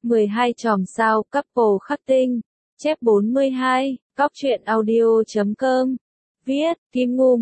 12 chòm sao couple khắc tinh. Chép 42, Cóc truyện audio.com. Viết, Kim Ngưu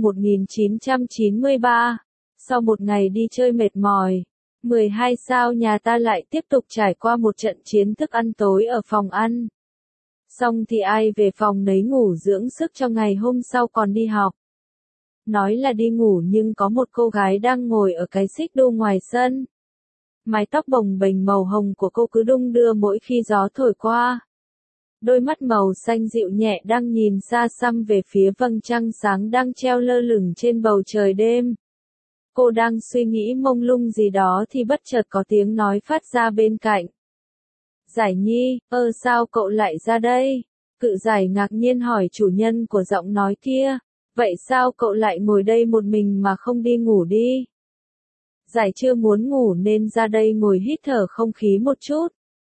1993. Sau một ngày đi chơi mệt mỏi, 12 sao nhà ta lại tiếp tục trải qua một trận chiến thức ăn tối ở phòng ăn. Xong thì ai về phòng nấy ngủ dưỡng sức cho ngày hôm sau còn đi học. Nói là đi ngủ nhưng có một cô gái đang ngồi ở cái xích đu ngoài sân. Mái tóc bồng bềnh màu hồng của cô cứ đung đưa mỗi khi gió thổi qua. Đôi mắt màu xanh dịu nhẹ đang nhìn xa xăm về phía vầng trăng sáng đang treo lơ lửng trên bầu trời đêm. Cô đang suy nghĩ mông lung gì đó thì bất chợt có tiếng nói phát ra bên cạnh. Giải Nhi, sao cậu lại ra đây? Cự Giải ngạc nhiên hỏi chủ nhân của giọng nói kia. Vậy sao cậu lại ngồi đây một mình mà không đi ngủ đi? Giải chưa muốn ngủ nên ra đây ngồi hít thở không khí một chút.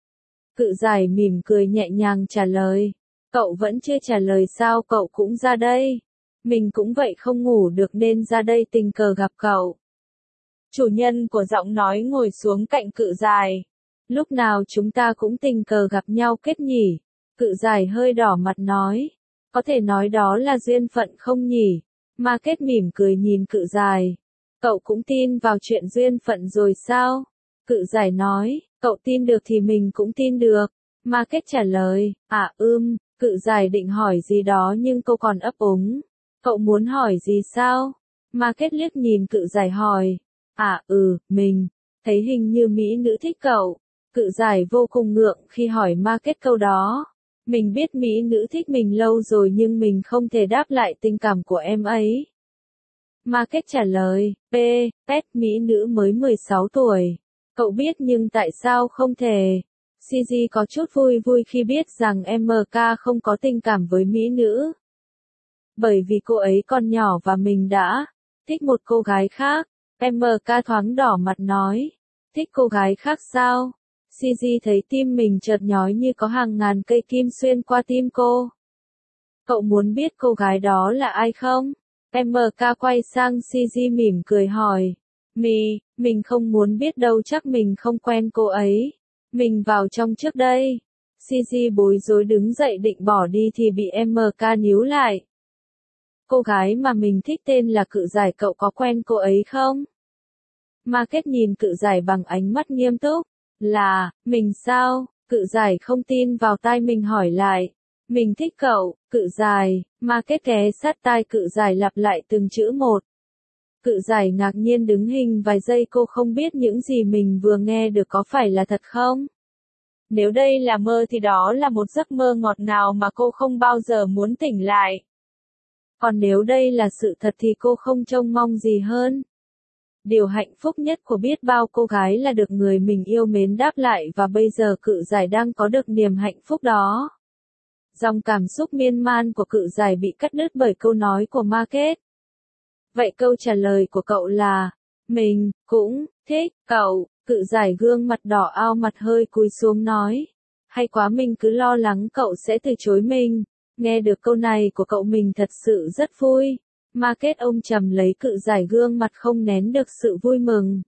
Cự Giải mỉm cười nhẹ nhàng trả lời. Cậu vẫn chưa trả lời sao cậu cũng ra đây? Mình cũng vậy không ngủ được nên ra đây tình cờ gặp cậu. Chủ nhân của giọng nói ngồi xuống cạnh Cự Giải. Lúc nào chúng ta cũng tình cờ gặp nhau kết nhỉ? Cự Giải hơi đỏ mặt nói. Có thể nói đó là duyên phận không nhỉ? Ma Kết mỉm cười nhìn Cự Giải. Cậu cũng tin vào chuyện duyên phận rồi sao? Cự Giải nói, cậu tin được thì mình cũng tin được. Ma Kết trả lời, Cự Giải định hỏi gì đó nhưng cô còn ấp úng. Cậu muốn hỏi gì sao? Ma Kết liếc nhìn Cự Giải hỏi. Mình thấy hình như mỹ nữ thích cậu. Cự Giải vô cùng ngượng khi hỏi Ma Kết câu đó. Mình biết mỹ nữ thích mình lâu rồi nhưng mình không thể đáp lại tình cảm của em ấy. Ma Kết trả lời, mỹ nữ mới 16 tuổi. Cậu biết nhưng tại sao không thể? CG có chút vui khi biết rằng MK không có tình cảm với mỹ nữ. Bởi vì cô ấy còn nhỏ và mình đã thích một cô gái khác. MK thoáng đỏ mặt nói, thích cô gái khác sao? CG thấy tim mình chợt nhói như có hàng ngàn cây kim xuyên qua tim cô. Cậu muốn biết cô gái đó là ai không? MK quay sang CG mỉm cười hỏi. Mình không muốn biết đâu chắc mình không quen cô ấy. Mình vào trong trước đây. CG bối rối đứng dậy định bỏ đi thì bị MK níu lại. Cô gái mà mình thích tên là Cự Giải, cậu có quen cô ấy không? Ma Kết nhìn Cự Giải bằng ánh mắt nghiêm túc. Là, mình sao? Cự Giải không tin vào tai mình hỏi lại. Mình thích cậu, Cự Giải. Ma Kết ghé sát tai Cự Giải lặp lại từng chữ một. Cự Giải ngạc nhiên đứng hình vài giây, cô không biết những gì mình vừa nghe được có phải là thật không? Nếu đây là mơ thì đó là một giấc mơ ngọt ngào mà cô không bao giờ muốn tỉnh lại. Còn nếu đây là sự thật thì cô không trông mong gì hơn. Điều hạnh phúc nhất của biết bao cô gái là được người mình yêu mến đáp lại và bây giờ Cự Giải đang có được niềm hạnh phúc đó. Dòng cảm xúc miên man của Cự Giải bị cắt đứt bởi câu nói của Ma Kết. Vậy câu trả lời của cậu là, mình cũng thích cậu. Cự Giải gương mặt đỏ ao, mặt hơi cúi xuống nói. Hay quá, mình cứ lo lắng cậu sẽ từ chối mình. Nghe được câu này của cậu mình thật sự rất vui. Ma Kết ôm chầm lấy Cự Giải, gương mặt không nén được sự vui mừng.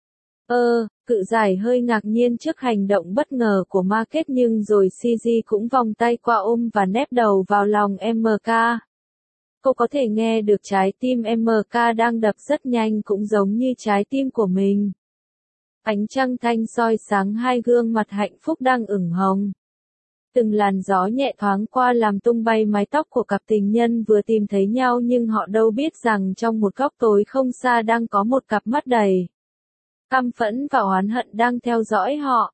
Cự Giải hơi ngạc nhiên trước hành động bất ngờ của Ma Kết nhưng rồi CG cũng vòng tay qua ôm và nép đầu vào lòng MK. Cô có thể nghe được trái tim MK đang đập rất nhanh cũng giống như trái tim của mình. Ánh trăng thanh soi sáng hai gương mặt hạnh phúc đang ửng hồng. Từng làn gió nhẹ thoáng qua làm tung bay mái tóc của cặp tình nhân vừa tìm thấy nhau nhưng họ đâu biết rằng trong một góc tối không xa đang có một cặp mắt đầy căm phẫn và oán hận đang theo dõi họ.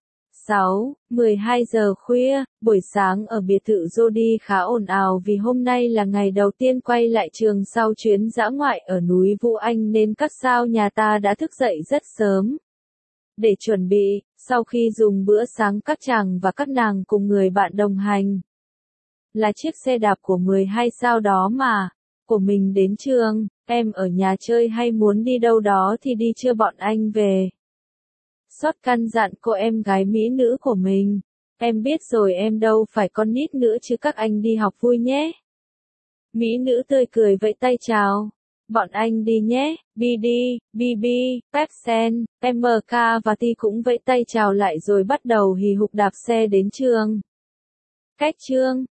12 giờ khuya, buổi sáng ở biệt thự Jody khá ồn ào vì hôm nay là ngày đầu tiên quay lại trường sau chuyến dã ngoại ở núi Vũ Anh nên các sao nhà ta đã thức dậy rất sớm. Để chuẩn bị, sau khi dùng bữa sáng các chàng và các nàng cùng người bạn đồng hành. Là chiếc xe đạp của 12 sao đó mà, của mình đến trường, em ở nhà chơi hay muốn đi đâu đó thì đi chưa bọn anh về. Sót căn dặn cô em gái mỹ nữ của mình. Em biết rồi, em đâu phải con nít nữa chứ, các anh đi học vui nhé. Mỹ nữ tươi cười vẫy tay chào. bọn anh đi nhé, BD, BB, Pepsen, MK và Ti cũng vẫy tay chào lại rồi bắt đầu hì hục đạp xe đến trường. Cách trường,